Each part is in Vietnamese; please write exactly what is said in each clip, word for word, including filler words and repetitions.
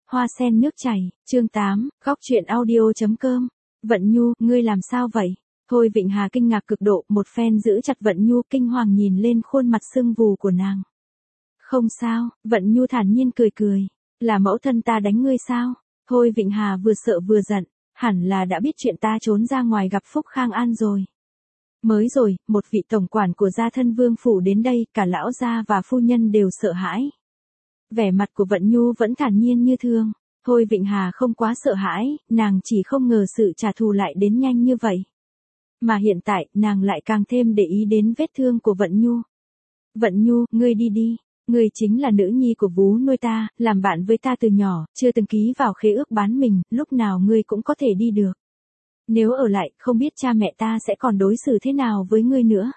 Hoa sen nước chảy, chương tám, góc truyện audio.com. Vận Nhu, ngươi làm sao vậy? Thôi Vịnh Hà kinh ngạc cực độ, một phen giữ chặt Vận Nhu, kinh hoàng nhìn lên khuôn mặt sưng vù của nàng. Không sao, Vận Nhu thản nhiên cười cười. Là mẫu thân ta đánh ngươi sao? Thôi Vịnh Hà vừa sợ vừa giận, hẳn là đã biết chuyện ta trốn ra ngoài gặp Phúc Khang An rồi. Mới rồi, một vị tổng quản của gia thân vương phủ đến đây, cả lão gia và phu nhân đều sợ hãi. Vẻ mặt của Vận Nhu vẫn thản nhiên như thường. Thôi Vịnh Hà không quá sợ hãi, nàng chỉ không ngờ sự trả thù lại đến nhanh như vậy. Mà hiện tại, nàng lại càng thêm để ý đến vết thương của Vận Nhu. Vận Nhu, ngươi đi đi. Ngươi chính là nữ nhi của vú nuôi ta, làm bạn với ta từ nhỏ, chưa từng ký vào khế ước bán mình, lúc nào ngươi cũng có thể đi được. Nếu ở lại, không biết cha mẹ ta sẽ còn đối xử thế nào với ngươi nữa.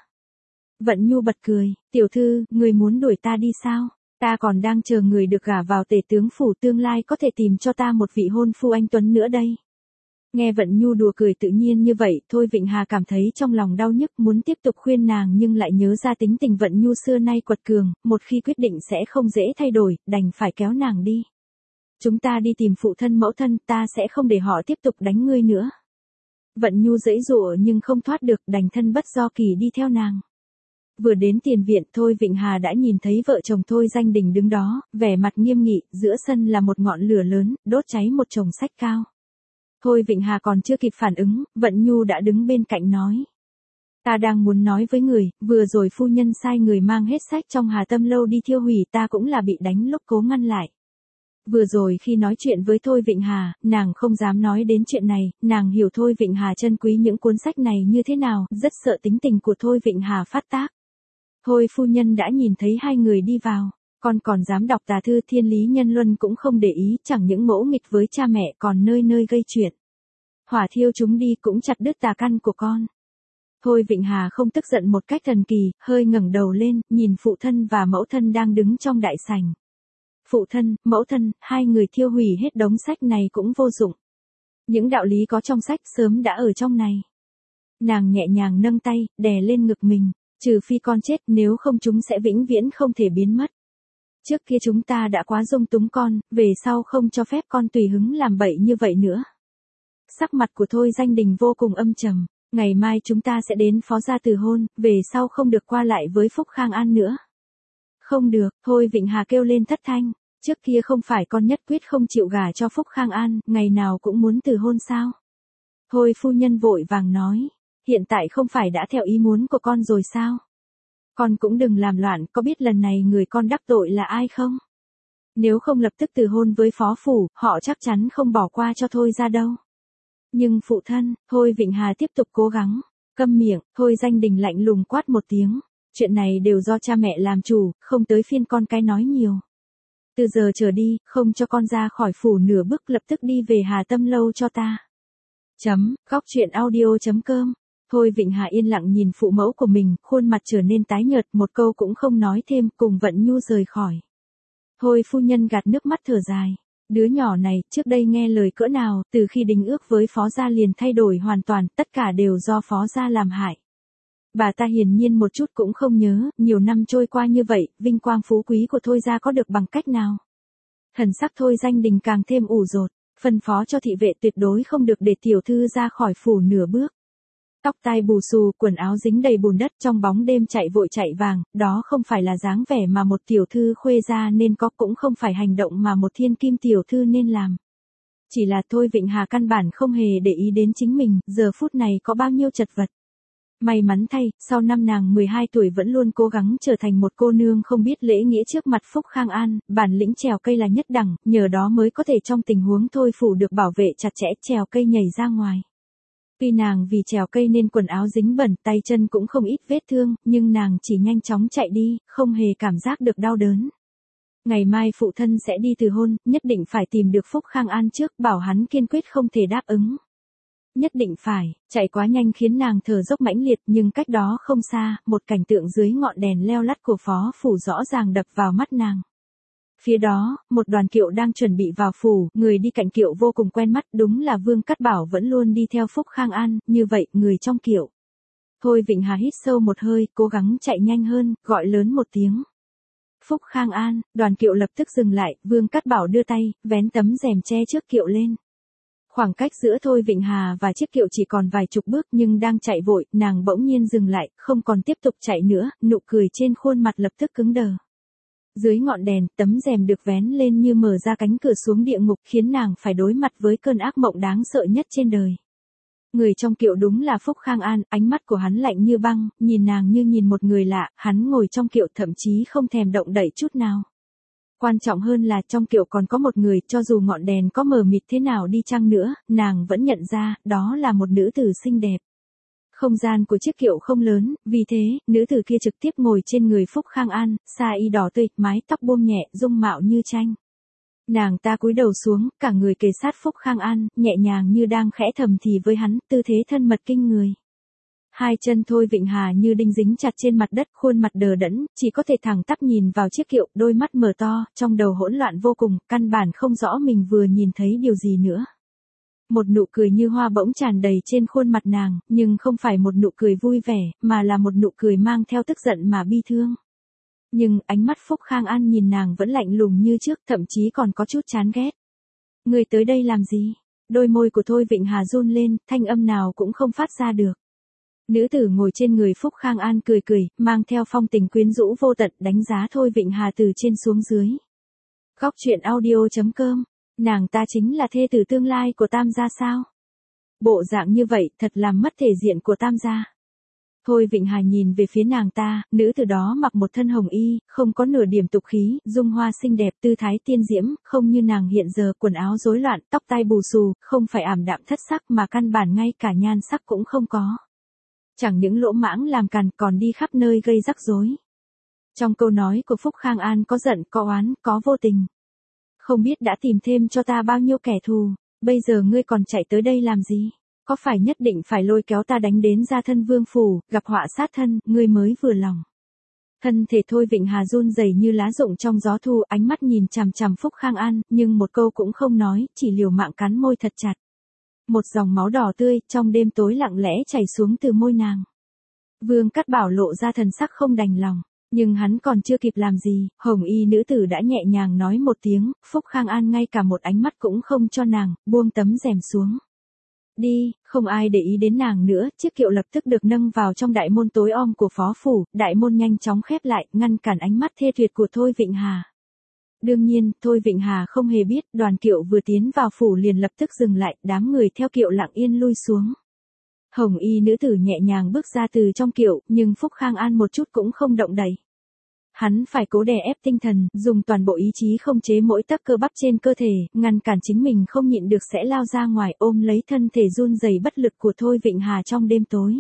Vận Nhu bật cười, tiểu thư, ngươi muốn đuổi ta đi sao? Ta còn đang chờ người được gả vào tể tướng phủ, tương lai có thể tìm cho ta một vị hôn phu anh tuấn nữa đây. Nghe Vận Nhu đùa cười tự nhiên như vậy, Thôi Vịnh Hà cảm thấy trong lòng đau nhức, muốn tiếp tục khuyên nàng nhưng lại nhớ ra tính tình Vận Nhu xưa nay quật cường, một khi quyết định sẽ không dễ thay đổi, đành phải kéo nàng đi. Chúng ta đi tìm phụ thân mẫu thân, ta sẽ không để họ tiếp tục đánh ngươi nữa. Vận Nhu giãy giụa nhưng không thoát được, đành thân bất do kỳ đi theo nàng. Vừa đến tiền viện, Thôi Vịnh Hà đã nhìn thấy vợ chồng Thôi Danh Đình đứng đó, vẻ mặt nghiêm nghị, giữa sân là một ngọn lửa lớn, đốt cháy một chồng sách cao. Thôi Vịnh Hà còn chưa kịp phản ứng, Vận Nhu đã đứng bên cạnh nói. Ta đang muốn nói với người, vừa rồi phu nhân sai người mang hết sách trong Hà Tâm Lâu đi thiêu hủy, ta cũng là bị đánh lúc cố ngăn lại. Vừa rồi khi nói chuyện với Thôi Vịnh Hà, nàng không dám nói đến chuyện này, nàng hiểu Thôi Vịnh Hà trân quý những cuốn sách này như thế nào, rất sợ tính tình của Thôi Vịnh Hà phát tác. Thôi phu nhân đã nhìn thấy hai người đi vào, con còn dám đọc tà thư, Thiên Lý Nhân Luân cũng không để ý, chẳng những ngỗ nghịch với cha mẹ còn nơi nơi gây chuyện. Hỏa thiêu chúng đi cũng chặt đứt tà căn của con. Thôi Vịnh Hà không tức giận một cách thần kỳ, hơi ngẩng đầu lên, nhìn phụ thân và mẫu thân đang đứng trong đại sảnh. Phụ thân, mẫu thân, hai người thiêu hủy hết đống sách này cũng vô dụng. Những đạo lý có trong sách sớm đã ở trong này. Nàng nhẹ nhàng nâng tay, đè lên ngực mình. Trừ phi con chết, nếu không chúng sẽ vĩnh viễn không thể biến mất. Trước kia chúng ta đã quá dung túng con, về sau không cho phép con tùy hứng làm bậy như vậy nữa. Sắc mặt của Thôi Danh Đình vô cùng âm trầm. Ngày mai chúng ta sẽ đến phó gia từ hôn, về sau không được qua lại với Phúc Khang An nữa. Không được, Thôi Vịnh Hà kêu lên thất thanh. Trước kia không phải con nhất quyết không chịu gả cho Phúc Khang An, ngày nào cũng muốn từ hôn sao? Thôi phu nhân vội vàng nói. Hiện tại không phải đã theo ý muốn của con rồi sao? Con cũng đừng làm loạn, có biết lần này người con đắc tội là ai không? Nếu không lập tức từ hôn với phó phủ, họ chắc chắn không bỏ qua cho Thôi ra đâu. Nhưng phụ thân, Thôi Vịnh Hà tiếp tục cố gắng. Câm miệng, Thôi Danh Đình lạnh lùng quát một tiếng. Chuyện này đều do cha mẹ làm chủ, không tới phiên con cái nói nhiều. Từ giờ trở đi, không cho con ra khỏi phủ nửa bước, lập tức đi về Hà Tâm Lâu cho ta. Chấm, góc truyện audio.com. Thôi Vịnh Hà yên lặng nhìn phụ mẫu của mình, khuôn mặt trở nên tái nhợt, một câu cũng không nói thêm, cùng Vận Nhu rời khỏi. Thôi phu nhân gạt nước mắt thở dài. Đứa nhỏ này, trước đây nghe lời cỡ nào, từ khi đính ước với phó gia liền thay đổi hoàn toàn, tất cả đều do phó gia làm hại. Bà ta hiển nhiên một chút cũng không nhớ, nhiều năm trôi qua như vậy, vinh quang phú quý của Thôi gia có được bằng cách nào? Thần sắc Thôi Danh Đình càng thêm ủ dột, phân phó cho thị vệ tuyệt đối không được để tiểu thư ra khỏi phủ nửa bước. Tóc tai bù xù, quần áo dính đầy bùn đất, trong bóng đêm chạy vội chạy vàng, đó không phải là dáng vẻ mà một tiểu thư khuê gia nên có, cũng không phải hành động mà một thiên kim tiểu thư nên làm. Chỉ là Thôi Vịnh Hà căn bản không hề để ý đến chính mình, giờ phút này có bao nhiêu chật vật. May mắn thay, sau năm nàng mười hai tuổi vẫn luôn cố gắng trở thành một cô nương không biết lễ nghĩa trước mặt Phúc Khang An, bản lĩnh trèo cây là nhất đẳng, nhờ đó mới có thể trong tình huống Thôi phủ được bảo vệ chặt chẽ, trèo cây nhảy ra ngoài. Tuy nàng vì trèo cây nên quần áo dính bẩn, tay chân cũng không ít vết thương, nhưng nàng chỉ nhanh chóng chạy đi, không hề cảm giác được đau đớn. Ngày mai phụ thân sẽ đi từ hôn, nhất định phải tìm được Phúc Khang An trước, bảo hắn kiên quyết không thể đáp ứng. Nhất định phải, chạy quá nhanh khiến nàng thở dốc mãnh liệt, nhưng cách đó không xa, một cảnh tượng dưới ngọn đèn leo lắt của phó phủ rõ ràng đập vào mắt nàng. Phía đó, một đoàn kiệu đang chuẩn bị vào phủ, người đi cạnh kiệu vô cùng quen mắt, đúng là Vương Cát Bảo vẫn luôn đi theo Phúc Khang An, như vậy, người trong kiệu. Thôi Vịnh Hà hít sâu một hơi, cố gắng chạy nhanh hơn, gọi lớn một tiếng. Phúc Khang An, đoàn kiệu lập tức dừng lại, Vương Cát Bảo đưa tay, vén tấm rèm che trước kiệu lên. Khoảng cách giữa Thôi Vịnh Hà và chiếc kiệu chỉ còn vài chục bước nhưng đang chạy vội, nàng bỗng nhiên dừng lại, không còn tiếp tục chạy nữa, nụ cười trên khuôn mặt lập tức cứng đờ. Dưới ngọn đèn, tấm rèm được vén lên như mở ra cánh cửa xuống địa ngục khiến nàng phải đối mặt với cơn ác mộng đáng sợ nhất trên đời. Người trong kiệu đúng là Phúc Khang An, ánh mắt của hắn lạnh như băng, nhìn nàng như nhìn một người lạ, hắn ngồi trong kiệu thậm chí không thèm động đậy chút nào. Quan trọng hơn là trong kiệu còn có một người, cho dù ngọn đèn có mờ mịt thế nào đi chăng nữa, nàng vẫn nhận ra, đó là một nữ tử xinh đẹp. Không gian của chiếc kiệu không lớn, vì thế, nữ tử kia trực tiếp ngồi trên người Phúc Khang An, sa y đỏ tươi, mái tóc buông nhẹ, dung mạo như tranh. Nàng ta cúi đầu xuống, cả người kề sát Phúc Khang An, nhẹ nhàng như đang khẽ thầm thì với hắn, tư thế thân mật kinh người. Hai chân Thôi Vịnh Hà như đinh dính chặt trên mặt đất, khuôn mặt đờ đẫn, chỉ có thể thẳng tắp nhìn vào chiếc kiệu, đôi mắt mở to, trong đầu hỗn loạn vô cùng, căn bản không rõ mình vừa nhìn thấy điều gì nữa. Một nụ cười như hoa bỗng tràn đầy trên khuôn mặt nàng, nhưng không phải một nụ cười vui vẻ, mà là một nụ cười mang theo tức giận mà bi thương. Nhưng ánh mắt Phúc Khang An nhìn nàng vẫn lạnh lùng như trước, thậm chí còn có chút chán ghét. Người tới đây làm gì? Đôi môi của Thôi Vịnh Hà run lên, thanh âm nào cũng không phát ra được. Nữ tử ngồi trên người Phúc Khang An cười cười, mang theo phong tình quyến rũ vô tận, đánh giá Thôi Vịnh Hà từ trên xuống dưới. Góc truyện audio chấm com, nàng ta chính là thê tử tương lai của Tam gia sao? Bộ dạng như vậy thật làm mất thể diện của Tam gia. Thôi Vịnh Hà nhìn về phía nàng ta, nữ tử đó mặc một thân hồng y, không có nửa điểm tục khí, dung hoa xinh đẹp, tư thái tiên diễm, không như nàng hiện giờ, quần áo rối loạn, tóc tai bù xù, không phải ảm đạm thất sắc mà căn bản ngay cả nhan sắc cũng không có. Chẳng những lỗ mãng làm càn còn đi khắp nơi gây rắc rối. Trong câu nói của Phúc Khang An có giận, có oán, có vô tình. Không biết đã tìm thêm cho ta bao nhiêu kẻ thù, bây giờ ngươi còn chạy tới đây làm gì? Có phải nhất định phải lôi kéo ta đánh đến gia thân vương phủ, gặp họa sát thân, ngươi mới vừa lòng. Thân thể Thôi Vịnh Hà run rẩy như lá rụng trong gió thu, ánh mắt nhìn chằm chằm Phúc Khang An, nhưng một câu cũng không nói, chỉ liều mạng cắn môi thật chặt. Một dòng máu đỏ tươi, trong đêm tối lặng lẽ chảy xuống từ môi nàng. Vương Cát Bảo lộ ra thần sắc không đành lòng, nhưng hắn còn chưa kịp làm gì, hồng y nữ tử đã nhẹ nhàng nói một tiếng, Phúc Khang An ngay cả một ánh mắt cũng không cho nàng, buông tấm rèm xuống. Đi, không ai để ý đến nàng nữa, chiếc kiệu lập tức được nâng vào trong đại môn tối om của phó phủ, đại môn nhanh chóng khép lại, ngăn cản ánh mắt thê tuyệt của Thôi Vịnh Hà. Đương nhiên, Thôi Vịnh Hà không hề biết, đoàn kiệu vừa tiến vào phủ liền lập tức dừng lại, đám người theo kiệu lặng yên lui xuống. Hồng y nữ tử nhẹ nhàng bước ra từ trong kiệu, nhưng Phúc Khang An một chút cũng không động đậy. Hắn phải cố đè ép tinh thần, dùng toàn bộ ý chí không chế mỗi tấc cơ bắp trên cơ thể, ngăn cản chính mình không nhịn được sẽ lao ra ngoài, ôm lấy thân thể run rẩy bất lực của Thôi Vịnh Hà trong đêm tối.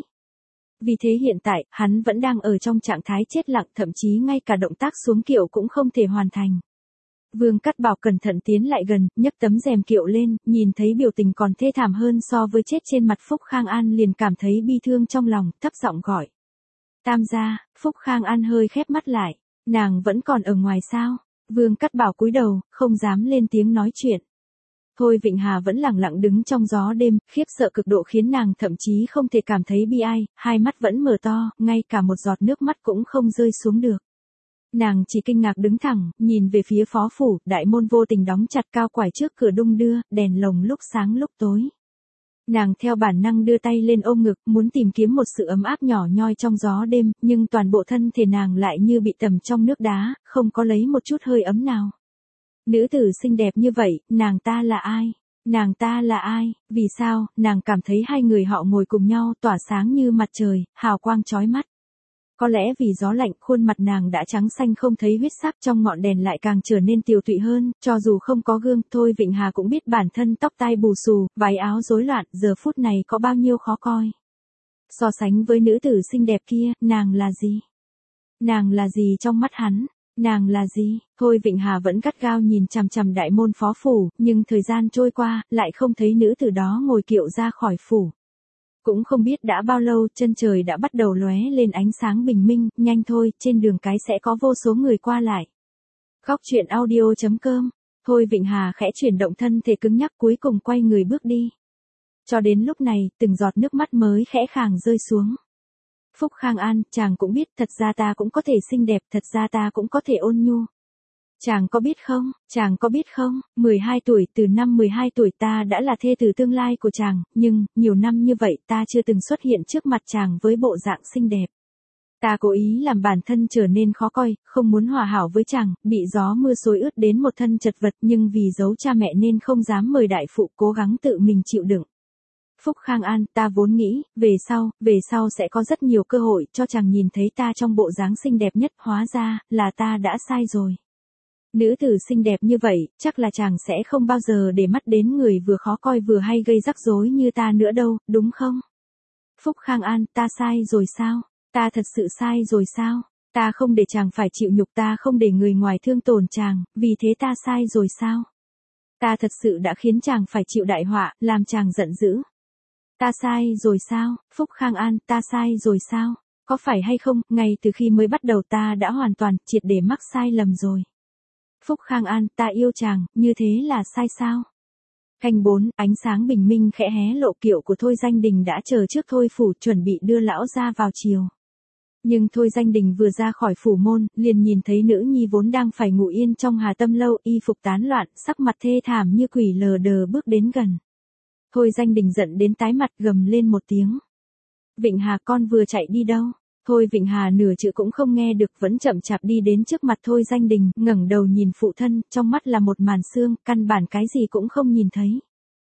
Vì thế hiện tại, hắn vẫn đang ở trong trạng thái chết lặng, thậm chí ngay cả động tác xuống kiệu cũng không thể hoàn thành. Vương Cát Bảo cẩn thận tiến lại gần, nhấc tấm rèm kiệu lên, nhìn thấy biểu tình còn thê thảm hơn so với chết trên mặt Phúc Khang An liền cảm thấy bi thương trong lòng, thấp giọng gọi. Tam gia. Phúc Khang An hơi khép mắt lại. Nàng vẫn còn ở ngoài sao? Vương Cát Bảo cúi đầu, không dám lên tiếng nói chuyện. Thôi Vịnh Hà vẫn lặng lặng đứng trong gió đêm, khiếp sợ cực độ khiến nàng thậm chí không thể cảm thấy bi ai, hai mắt vẫn mở to, ngay cả một giọt nước mắt cũng không rơi xuống được. Nàng chỉ kinh ngạc đứng thẳng, nhìn về phía phó phủ, đại môn vô tình đóng chặt cao quải trước cửa đung đưa, đèn lồng lúc sáng lúc tối. Nàng theo bản năng đưa tay lên ôm ngực, muốn tìm kiếm một sự ấm áp nhỏ nhoi trong gió đêm, nhưng toàn bộ thân thể nàng lại như bị tầm trong nước đá, không có lấy một chút hơi ấm nào. Nữ tử xinh đẹp như vậy, nàng ta là ai? Nàng ta là ai? Vì sao, nàng cảm thấy hai người họ ngồi cùng nhau tỏa sáng như mặt trời, hào quang chói mắt. Có lẽ vì gió lạnh, khuôn mặt nàng đã trắng xanh không thấy huyết sắc, trong ngọn đèn lại càng trở nên tiều tụy hơn, cho dù không có gương, Thôi Vịnh Hà cũng biết bản thân tóc tai bù xù, váy áo rối loạn, giờ phút này có bao nhiêu khó coi. So sánh với nữ tử xinh đẹp kia, nàng là gì? Nàng là gì trong mắt hắn? Nàng là gì? Thôi Vịnh Hà vẫn gắt gao nhìn chằm chằm đại môn phó phủ, nhưng thời gian trôi qua, lại không thấy nữ tử đó ngồi kiệu ra khỏi phủ. Cũng không biết đã bao lâu, chân trời đã bắt đầu lóe lên ánh sáng bình minh, nhanh thôi, trên đường cái sẽ có vô số người qua lại. Góc truyện audio chấm com, Thôi Vịnh Hà khẽ chuyển động thân thể cứng nhắc cuối cùng quay người bước đi. Cho đến lúc này, từng giọt nước mắt mới khẽ khàng rơi xuống. Phúc Khang An, chàng cũng biết, thật ra ta cũng có thể xinh đẹp, thật ra ta cũng có thể ôn nhu. Chàng có biết không, chàng có biết không, mười hai tuổi, từ năm mười hai tuổi ta đã là thê tử tương lai của chàng, nhưng, nhiều năm như vậy ta chưa từng xuất hiện trước mặt chàng với bộ dạng xinh đẹp. Ta cố ý làm bản thân trở nên khó coi, không muốn hòa hảo với chàng, bị gió mưa xối ướt đến một thân chật vật nhưng vì giấu cha mẹ nên không dám mời đại phụ, cố gắng tự mình chịu đựng. Phúc Khang An, ta vốn nghĩ, về sau, về sau sẽ có rất nhiều cơ hội cho chàng nhìn thấy ta trong bộ dáng xinh đẹp nhất, hóa ra, là ta đã sai rồi. Nữ tử xinh đẹp như vậy, chắc là chàng sẽ không bao giờ để mắt đến người vừa khó coi vừa hay gây rắc rối như ta nữa đâu, đúng không? Phúc Khang An, ta sai rồi sao? Ta thật sự sai rồi sao? Ta không để chàng phải chịu nhục, ta không để người ngoài thương tổn chàng, vì thế ta sai rồi sao? Ta thật sự đã khiến chàng phải chịu đại họa, làm chàng giận dữ. Ta sai rồi sao? Phúc Khang An, ta sai rồi sao? Có phải hay không, ngay từ khi mới bắt đầu ta đã hoàn toàn, triệt để mắc sai lầm rồi. Phúc Khang An, ta yêu chàng, như thế là sai sao? Canh bốn, ánh sáng bình minh khẽ hé lộ, kiệu của Thôi Danh Đình đã chờ trước Thôi phủ, chuẩn bị đưa lão ra vào chiều. Nhưng Thôi Danh Đình vừa ra khỏi phủ môn, liền nhìn thấy nữ nhi vốn đang phải ngủ yên trong Hà Tâm lâu, y phục tán loạn, sắc mặt thê thảm như quỷ lờ đờ bước đến gần. Thôi Danh Đình giận đến tái mặt, gầm lên một tiếng. Vịnh Hà, con vừa chạy đi đâu? Thôi Vịnh Hà nửa chữ cũng không nghe được, vẫn chậm chạp đi đến trước mặt Thôi Danh Đình, ngẩng đầu nhìn phụ thân, trong mắt là một màn sương, căn bản cái gì cũng không nhìn thấy.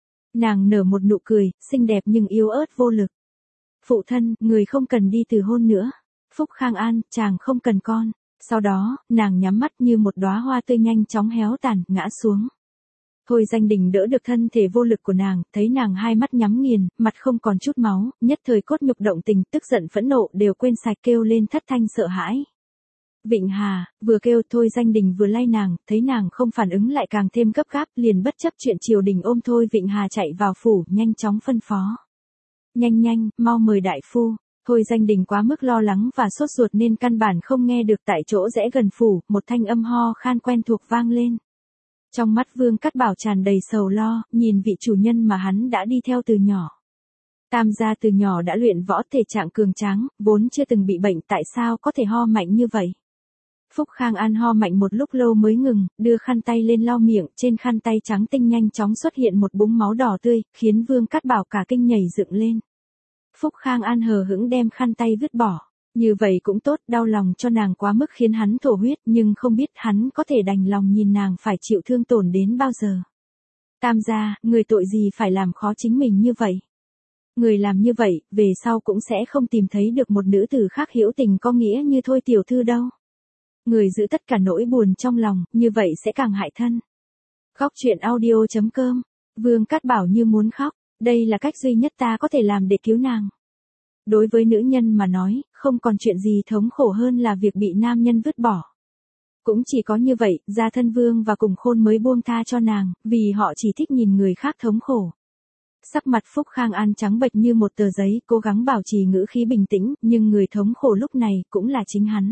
Nàng nở một nụ cười, xinh đẹp nhưng yếu ớt vô lực. Phụ thân, người không cần đi từ hôn nữa. Phúc Khang An, chàng không cần con. Sau đó, nàng nhắm mắt như một đóa hoa tươi nhanh chóng héo tàn, ngã xuống. Thôi Danh Đình đỡ được thân thể vô lực của nàng, thấy nàng hai mắt nhắm nghiền, mặt không còn chút máu, nhất thời cốt nhục động tình, tức giận phẫn nộ đều quên sạch, kêu lên thất thanh sợ hãi. Vịnh Hà, vừa kêu Thôi Danh Đình vừa lay nàng, thấy nàng không phản ứng lại càng thêm gấp gáp, liền bất chấp chuyện triều đình ôm Thôi Vịnh Hà chạy vào phủ, nhanh chóng phân phó. Nhanh nhanh, mau mời đại phu. Thôi Danh Đình quá mức lo lắng và sốt ruột nên căn bản không nghe được, tại chỗ rẽ gần phủ, một thanh âm ho khan quen thuộc vang lên. Trong mắt Vương Cát Bảo tràn đầy sầu lo, nhìn vị chủ nhân mà hắn đã đi theo từ nhỏ. Tam gia từ nhỏ đã luyện võ, thể trạng cường tráng, vốn chưa từng bị bệnh, tại sao có thể ho mạnh như vậy? Phúc Khang An ho mạnh một lúc lâu mới ngừng, đưa khăn tay lên lau miệng, trên khăn tay trắng tinh nhanh chóng xuất hiện một búng máu đỏ tươi, khiến Vương Cát Bảo cả kinh nhảy dựng lên. Phúc Khang An hờ hững đem khăn tay vứt bỏ. Như vậy cũng tốt, đau lòng cho nàng quá mức khiến hắn thổ huyết, nhưng không biết hắn có thể đành lòng nhìn nàng phải chịu thương tổn đến bao giờ. Tam gia, người tội gì phải làm khó chính mình như vậy? Người làm như vậy, về sau cũng sẽ không tìm thấy được một nữ tử khác hữu tình có nghĩa như Thôi tiểu thư đâu. Người giữ tất cả nỗi buồn trong lòng, như vậy sẽ càng hại thân. Khóc chuyện audio chấm com. Vương Cát Bảo như muốn khóc, đây là cách duy nhất ta có thể làm để cứu nàng. Đối với nữ nhân mà nói, không còn chuyện gì thống khổ hơn là việc bị nam nhân vứt bỏ. Cũng chỉ có như vậy, Gia Thân Vương và Cùng Khôn mới buông tha cho nàng, vì họ chỉ thích nhìn người khác thống khổ. Sắc mặt Phúc Khang An trắng bệch như một tờ giấy, cố gắng bảo trì ngữ khí bình tĩnh, nhưng người thống khổ lúc này cũng là chính hắn.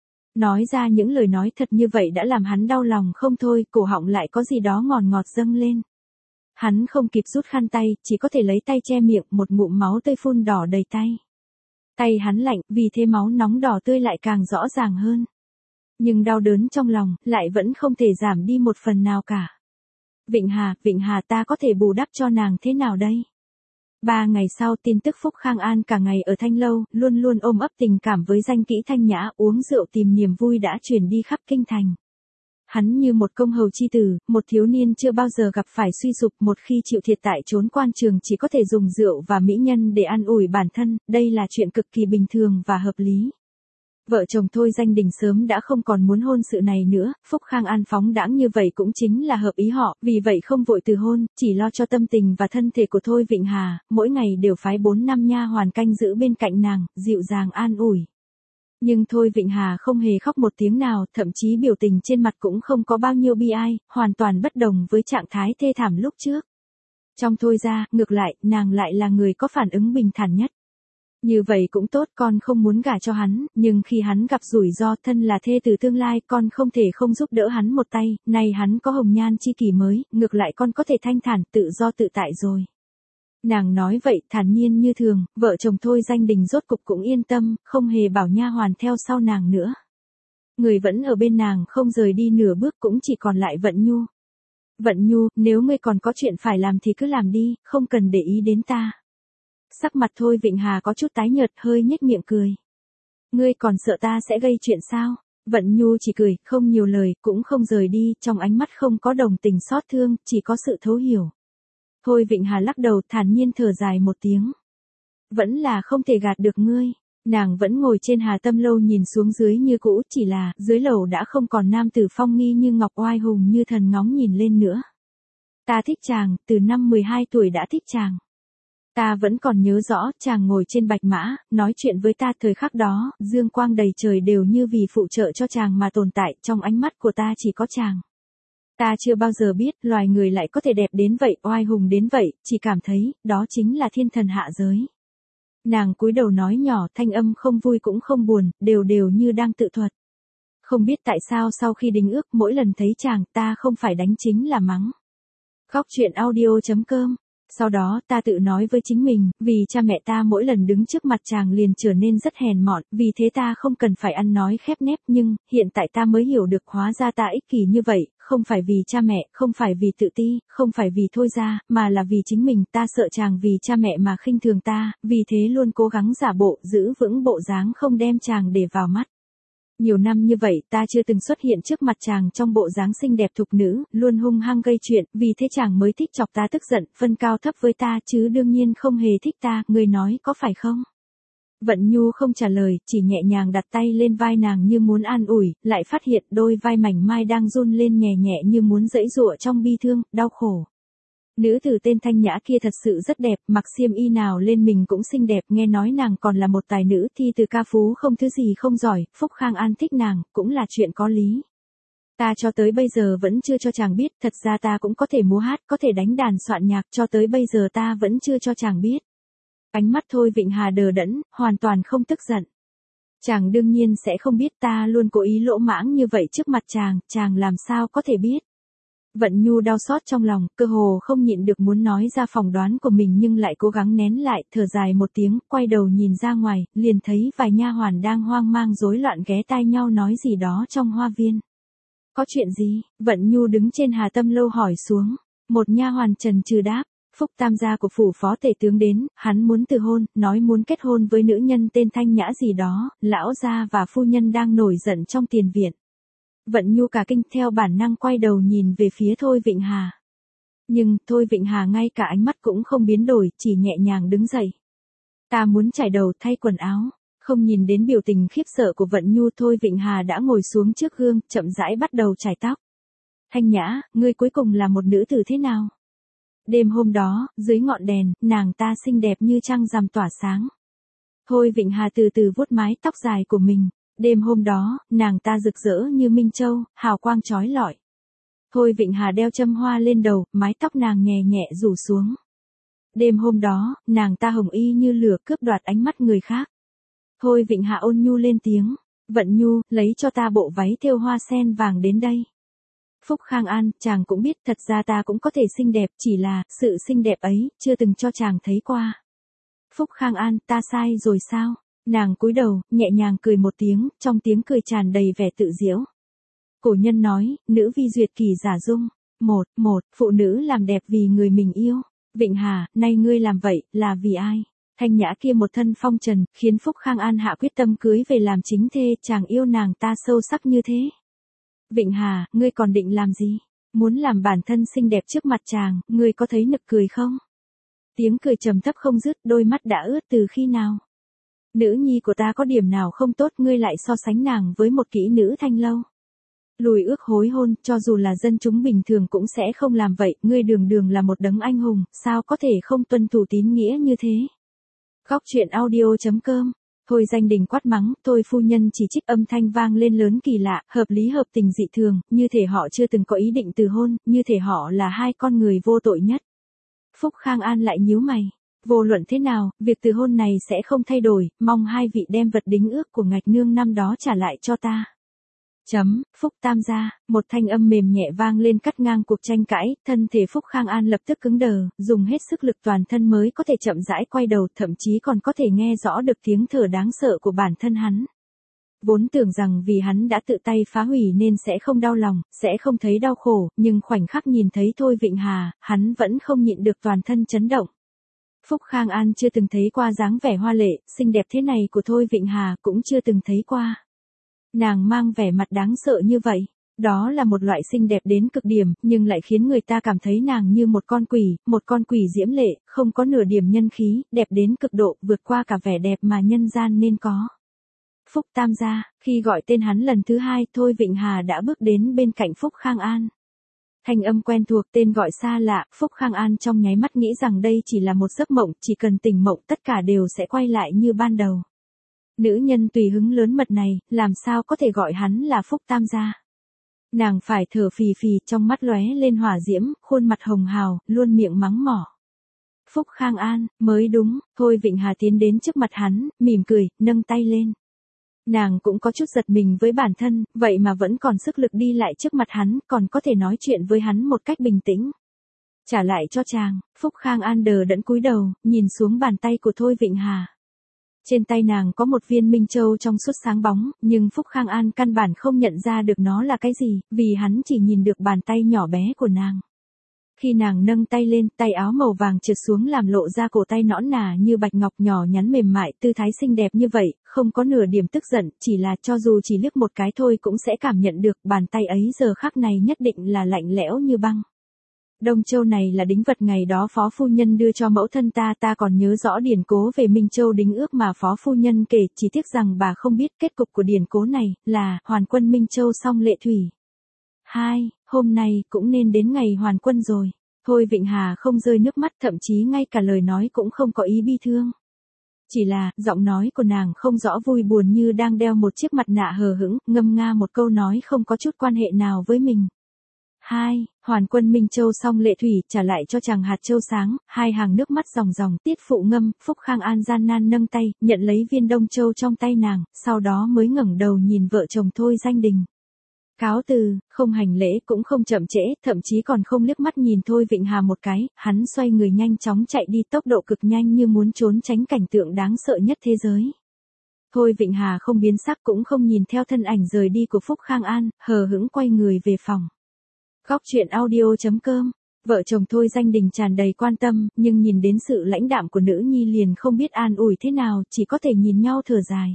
Nói ra những lời nói thật như vậy đã làm hắn đau lòng không thôi, cổ họng lại có gì đó ngọt ngọt dâng lên. Hắn không kịp rút khăn tay, chỉ có thể lấy tay che miệng, một ngụm máu tươi phun đỏ đầy tay. Tay hắn lạnh, vì thế máu nóng đỏ tươi lại càng rõ ràng hơn. Nhưng đau đớn trong lòng, lại vẫn không thể giảm đi một phần nào cả. Vịnh Hà, Vịnh Hà, ta có thể bù đắp cho nàng thế nào đây? Ba ngày sau, tin tức Phúc Khang An cả ngày ở Thanh Lâu, luôn luôn ôm ấp tình cảm với danh kỹ thanh nhã, uống rượu tìm niềm vui đã truyền đi khắp kinh thành. Hắn như một công hầu chi tử, một thiếu niên chưa bao giờ gặp phải suy sụp, một khi chịu thiệt tại trốn quan trường chỉ có thể dùng rượu và mỹ nhân để an ủi bản thân, đây là chuyện cực kỳ bình thường và hợp lý. Vợ chồng Thôi Danh Đình sớm đã không còn muốn hôn sự này nữa, Phúc Khang An phóng đãng như vậy cũng chính là hợp ý họ, vì vậy không vội từ hôn, chỉ lo cho tâm tình và thân thể của Thôi Vịnh Hà, mỗi ngày đều phái bốn năm nha hoàn canh giữ bên cạnh nàng, dịu dàng an ủi. Nhưng Thôi Vịnh Hà không hề khóc một tiếng nào, thậm chí biểu tình trên mặt cũng không có bao nhiêu bi ai, hoàn toàn bất đồng với trạng thái thê thảm lúc trước. Trong Thôi gia, ngược lại, nàng lại là người có phản ứng bình thản nhất. Như vậy cũng tốt, con không muốn gả cho hắn, nhưng khi hắn gặp rủi ro, thân là thê tử tương lai, con không thể không giúp đỡ hắn một tay, nay hắn có hồng nhan chi kỷ mới, ngược lại con có thể thanh thản, tự do tự tại rồi. Nàng nói vậy thản nhiên như thường, vợ chồng Thôi Danh Đình rốt cục cũng yên tâm, không hề bảo nha hoàn theo sau nàng nữa. Người vẫn ở bên nàng không rời đi nửa bước cũng chỉ còn lại Vận Nhu. Vận Nhu, nếu ngươi còn có chuyện phải làm thì cứ làm đi, không cần để ý đến ta. Sắc mặt Thôi Vịnh Hà có chút tái nhợt, hơi nhếch miệng cười. Ngươi còn sợ ta sẽ gây chuyện sao? Vận Nhu chỉ cười, không nhiều lời, cũng không rời đi, trong ánh mắt không có đồng tình xót thương, chỉ có sự thấu hiểu. Thôi Vịnh Hà lắc đầu thản nhiên thở dài một tiếng. Vẫn là không thể gạt được ngươi. Nàng vẫn ngồi trên Hà Tâm Lâu nhìn xuống dưới như cũ, chỉ là, dưới lầu đã không còn nam tử phong nghi như ngọc oai hùng như thần ngóng nhìn lên nữa. Ta thích chàng, từ năm mười hai tuổi đã thích chàng. Ta vẫn còn nhớ rõ, chàng ngồi trên bạch mã, nói chuyện với ta thời khắc đó, dương quang đầy trời đều như vì phụ trợ cho chàng mà tồn tại, trong ánh mắt của ta chỉ có chàng. Ta chưa bao giờ biết, loài người lại có thể đẹp đến vậy, oai hùng đến vậy, chỉ cảm thấy, đó chính là thiên thần hạ giới. Nàng cúi đầu nói nhỏ, thanh âm không vui cũng không buồn, đều đều như đang tự thuật. Không biết tại sao sau khi đính ước, mỗi lần thấy chàng, ta không phải đánh chính là mắng. Khóc chuyện audio chấm com. Sau đó ta tự nói với chính mình, vì cha mẹ ta mỗi lần đứng trước mặt chàng liền trở nên rất hèn mọn, vì thế ta không cần phải ăn nói khép nép, nhưng, hiện tại ta mới hiểu được hóa ra ta ích kỷ như vậy, không phải vì cha mẹ, không phải vì tự ti, không phải vì Thôi ra, mà là vì chính mình, ta sợ chàng vì cha mẹ mà khinh thường ta, vì thế luôn cố gắng giả bộ, giữ vững bộ dáng không đem chàng để vào mắt. Nhiều năm như vậy ta chưa từng xuất hiện trước mặt chàng trong bộ dáng xinh đẹp thục nữ, luôn hung hăng gây chuyện, vì thế chàng mới thích chọc ta tức giận, phân cao thấp với ta chứ đương nhiên không hề thích ta, người nói có phải không? Vận Nhu không trả lời, chỉ nhẹ nhàng đặt tay lên vai nàng như muốn an ủi, lại phát hiện đôi vai mảnh mai đang run lên nhẹ nhẹ như muốn giãy giụa trong bi thương, đau khổ. Nữ tử tên Thanh Nhã kia thật sự rất đẹp, mặc xiêm y nào lên mình cũng xinh đẹp, nghe nói nàng còn là một tài nữ thi từ ca phú không thứ gì không giỏi, Phúc Khang An thích nàng, cũng là chuyện có lý. Ta cho tới bây giờ vẫn chưa cho chàng biết, thật ra ta cũng có thể múa hát, có thể đánh đàn soạn nhạc, cho tới bây giờ ta vẫn chưa cho chàng biết. Ánh mắt Thôi Vịnh Hà đờ đẫn, hoàn toàn không tức giận. Chàng đương nhiên sẽ không biết, ta luôn cố ý lỗ mãng như vậy trước mặt chàng, chàng làm sao có thể biết. Vận Nhu đau xót trong lòng, cơ hồ không nhịn được muốn nói ra phỏng đoán của mình nhưng lại cố gắng nén lại, thở dài một tiếng, quay đầu nhìn ra ngoài, liền thấy vài nha hoàn đang hoang mang rối loạn ghé tai nhau nói gì đó trong hoa viên. Có chuyện gì? Vận Nhu đứng trên Hà Tâm Lâu hỏi xuống. Một nha hoàn trần trừ đáp. Phúc tam gia của phủ phó tể tướng đến, hắn muốn từ hôn, nói muốn kết hôn với nữ nhân tên Thanh Nhã gì đó, lão gia và phu nhân đang nổi giận trong tiền viện. Vận Nhu cả kinh theo bản năng quay đầu nhìn về phía Thôi Vịnh Hà. Nhưng, Thôi Vịnh Hà ngay cả ánh mắt cũng không biến đổi, chỉ nhẹ nhàng đứng dậy. Ta muốn chải đầu thay quần áo. Không nhìn đến biểu tình khiếp sợ của Vận Nhu, Thôi Vịnh Hà đã ngồi xuống trước gương, chậm rãi bắt đầu chải tóc. Thanh Nhã, ngươi cuối cùng là một nữ tử thế nào? Đêm hôm đó, dưới ngọn đèn, nàng ta xinh đẹp như trăng rằm tỏa sáng. Thôi Vịnh Hà từ từ vuốt mái tóc dài của mình. Đêm hôm đó, nàng ta rực rỡ như minh châu, hào quang chói lọi. Thôi Vịnh Hà đeo châm hoa lên đầu, mái tóc nàng nhẹ nhẹ rủ xuống. Đêm hôm đó, nàng ta hồng y như lửa cướp đoạt ánh mắt người khác. Thôi Vịnh Hà ôn nhu lên tiếng. Vận Nhu, lấy cho ta bộ váy thêu hoa sen vàng đến đây. Phúc Khang An, chàng cũng biết, thật ra ta cũng có thể xinh đẹp, chỉ là, sự xinh đẹp ấy, chưa từng cho chàng thấy qua. Phúc Khang An, ta sai rồi sao? Nàng cúi đầu, nhẹ nhàng cười một tiếng, trong tiếng cười tràn đầy vẻ tự giễu. Cổ nhân nói, nữ vi duyệt kỳ giả dung. Một, một, phụ nữ làm đẹp vì người mình yêu. Vịnh Hà, nay ngươi làm vậy, là vì ai? Thanh Nhã kia một thân phong trần, khiến Phúc Khang An hạ quyết tâm cưới về làm chính thê, chàng yêu nàng ta sâu sắc như thế. Vịnh Hà, ngươi còn định làm gì? Muốn làm bản thân xinh đẹp trước mặt chàng, ngươi có thấy nực cười không? Tiếng cười trầm thấp không dứt, đôi mắt đã ướt từ khi nào? Nữ nhi của ta có điểm nào không tốt, ngươi lại so sánh nàng với một kỹ nữ thanh lâu. Lùi ước hối hôn, cho dù là dân chúng bình thường cũng sẽ không làm vậy, ngươi đường đường là một đấng anh hùng, sao có thể không tuân thủ tín nghĩa như thế? Khóc chuyện audio chấm com. Thôi Danh Đình quát mắng, Thôi phu nhân chỉ trích, âm thanh vang lên lớn kỳ lạ, hợp lý hợp tình dị thường, như thể họ chưa từng có ý định từ hôn, như thể họ là hai con người vô tội nhất. Phúc Khang An lại nhíu mày. Vô luận thế nào, việc từ hôn này sẽ không thay đổi, mong hai vị đem vật đính ước của ngạch nương năm đó trả lại cho ta. Chấm, Phúc Tam gia, một thanh âm mềm nhẹ vang lên cắt ngang cuộc tranh cãi, thân thể Phúc Khang An lập tức cứng đờ, dùng hết sức lực toàn thân mới có thể chậm rãi quay đầu, thậm chí còn có thể nghe rõ được tiếng thở đáng sợ của bản thân hắn. Vốn tưởng rằng vì hắn đã tự tay phá hủy nên sẽ không đau lòng, sẽ không thấy đau khổ, nhưng khoảnh khắc nhìn thấy Thôi Vịnh Hà, hắn vẫn không nhịn được toàn thân chấn động. Phúc Khang An chưa từng thấy qua dáng vẻ hoa lệ, xinh đẹp thế này của Thôi Vịnh Hà, cũng chưa từng thấy qua. Nàng mang vẻ mặt đáng sợ như vậy, đó là một loại xinh đẹp đến cực điểm, nhưng lại khiến người ta cảm thấy nàng như một con quỷ, một con quỷ diễm lệ, không có nửa điểm nhân khí, đẹp đến cực độ, vượt qua cả vẻ đẹp mà nhân gian nên có. Phúc Tam gia, khi gọi tên hắn lần thứ hai, Thôi Vịnh Hà đã bước đến bên cạnh Phúc Khang An. Thanh âm quen thuộc, tên gọi xa lạ, Phúc Khang An trong nháy mắt nghĩ rằng đây chỉ là một giấc mộng, chỉ cần tỉnh mộng tất cả đều sẽ quay lại như ban đầu. Nữ nhân tùy hứng lớn mật này, làm sao có thể gọi hắn là Phúc Tam gia. Nàng phải thở phì phì, trong mắt lóe lên hỏa diễm, khuôn mặt hồng hào, luôn miệng mắng mỏ. Phúc Khang An, mới đúng, Thôi Vịnh Hà tiến đến trước mặt hắn, mỉm cười, nâng tay lên. Nàng cũng có chút giật mình với bản thân, vậy mà vẫn còn sức lực đi lại trước mặt hắn, còn có thể nói chuyện với hắn một cách bình tĩnh. Trả lại cho chàng, Phúc Khang An đờ đẫn cúi đầu, nhìn xuống bàn tay của Thôi Vịnh Hà. Trên tay nàng có một viên minh châu trong suốt sáng bóng, nhưng Phúc Khang An căn bản không nhận ra được nó là cái gì, vì hắn chỉ nhìn được bàn tay nhỏ bé của nàng. Khi nàng nâng tay lên, tay áo màu vàng trượt xuống làm lộ ra cổ tay nõn nà như bạch ngọc nhỏ nhắn mềm mại, tư thái xinh đẹp như vậy, không có nửa điểm tức giận, chỉ là cho dù chỉ liếc một cái thôi cũng sẽ cảm nhận được bàn tay ấy giờ khắc này nhất định là lạnh lẽo như băng. Đông Châu này là đính vật ngày đó Phó Phu Nhân đưa cho mẫu thân ta, ta còn nhớ rõ điển cố về Minh Châu đính ước mà Phó Phu Nhân kể, chỉ tiếc rằng bà không biết kết cục của điển cố này, là hoàn quân Minh Châu xong lệ thủy. Hai, hôm nay cũng nên đến ngày hoàn quân rồi. Thôi Vịnh Hà không rơi nước mắt, thậm chí ngay cả lời nói cũng không có ý bi thương. Chỉ là, giọng nói của nàng không rõ vui buồn như đang đeo một chiếc mặt nạ hờ hững, ngâm nga một câu nói không có chút quan hệ nào với mình. Hai, hoàn quân Minh Châu xong lệ thủy, trả lại cho chàng hạt châu sáng, hai hàng nước mắt ròng ròng, tiết phụ ngâm, Phúc Khang An gian nan nâng tay, nhận lấy viên Đông Châu trong tay nàng, sau đó mới ngẩng đầu nhìn vợ chồng Thôi Danh Đình. Cáo từ, không hành lễ cũng không chậm trễ, thậm chí còn không liếc mắt nhìn Thôi Vịnh Hà một cái, hắn xoay người nhanh chóng chạy đi, tốc độ cực nhanh như muốn trốn tránh cảnh tượng đáng sợ nhất thế giới. Thôi Vịnh Hà không biến sắc cũng không nhìn theo thân ảnh rời đi của Phúc Khang An, hờ hững quay người về phòng. Góc truyện audio chấm com. Vợ chồng Thôi Danh Đình tràn đầy quan tâm, nhưng nhìn đến sự lãnh đạm của nữ nhi liền không biết an ủi thế nào, chỉ có thể nhìn nhau thở dài.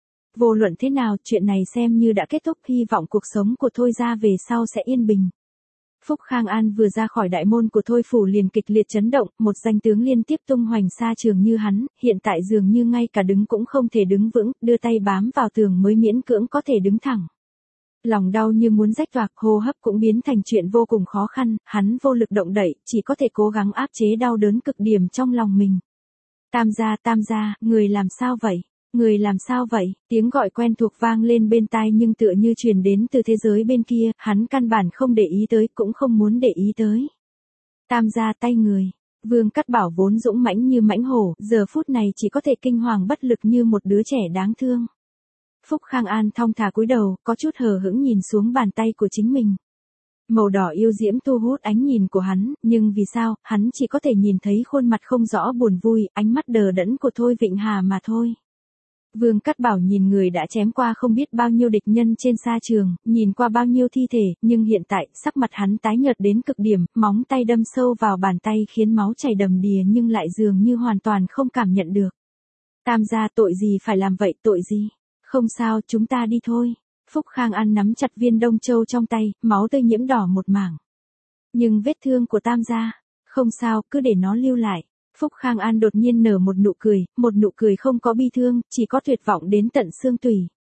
Vô luận thế nào, chuyện này xem như đã kết thúc, hy vọng cuộc sống của Thôi gia về sau sẽ yên bình. Phúc Khang An vừa ra khỏi đại môn của Thôi phủ liền kịch liệt chấn động, một danh tướng liên tiếp tung hoành xa trường như hắn, hiện tại dường như ngay cả đứng cũng không thể đứng vững, đưa tay bám vào tường mới miễn cưỡng có thể đứng thẳng. Lòng đau như muốn rách toạc, hô hấp cũng biến thành chuyện vô cùng khó khăn, hắn vô lực động đậy, chỉ có thể cố gắng áp chế đau đớn cực điểm trong lòng mình. Tam gia, tam gia, người làm sao vậy? Người làm sao vậy? Tiếng gọi quen thuộc vang lên bên tai nhưng tựa như truyền đến từ thế giới bên kia, hắn căn bản không để ý tới, cũng không muốn để ý tới. Tam gia tay người. Vương Cát Bảo vốn dũng mãnh như mãnh hổ, giờ phút này chỉ có thể kinh hoàng bất lực như một đứa trẻ đáng thương. Phúc Khang An thong thả cúi đầu, có chút hờ hững nhìn xuống bàn tay của chính mình. Màu đỏ yêu diễm thu hút ánh nhìn của hắn, nhưng vì sao, hắn chỉ có thể nhìn thấy khuôn mặt không rõ buồn vui, ánh mắt đờ đẫn của Thôi Vịnh Hà mà thôi. Vương Cát Bảo nhìn người đã chém qua không biết bao nhiêu địch nhân trên sa trường, nhìn qua bao nhiêu thi thể, nhưng hiện tại, sắc mặt hắn tái nhợt đến cực điểm, móng tay đâm sâu vào bàn tay khiến máu chảy đầm đìa nhưng lại dường như hoàn toàn không cảm nhận được. Tam gia, tội gì phải làm vậy, tội gì? Không sao, chúng ta đi thôi. Phúc Khang An nắm chặt viên Đông Châu trong tay, máu tươi nhiễm đỏ một mảng. Nhưng vết thương của tam gia, không sao, cứ để nó lưu lại. Phúc Khang An đột nhiên nở một nụ cười, một nụ cười không có bi thương, chỉ có tuyệt vọng đến tận xương tủy.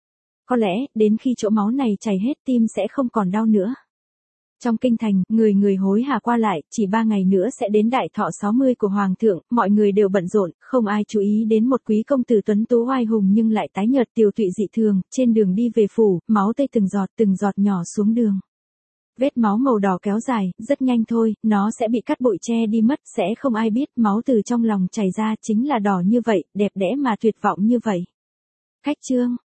Có lẽ, đến khi chỗ máu này chảy hết tim sẽ không còn đau nữa. Trong kinh thành, người người hối hả qua lại, chỉ ba ngày nữa sẽ đến đại thọ sáu mươi của Hoàng thượng, mọi người đều bận rộn, không ai chú ý đến một quý công tử tuấn tú oai hùng nhưng lại tái nhợt tiều tụy dị thường, trên đường đi về phủ, máu tươi từng giọt từng giọt nhỏ xuống đường. Vết máu màu đỏ kéo dài, rất nhanh thôi, nó sẽ bị cát bụi che đi mất, sẽ không ai biết, máu từ trong lòng chảy ra chính là đỏ như vậy, đẹp đẽ mà tuyệt vọng như vậy. Cách chương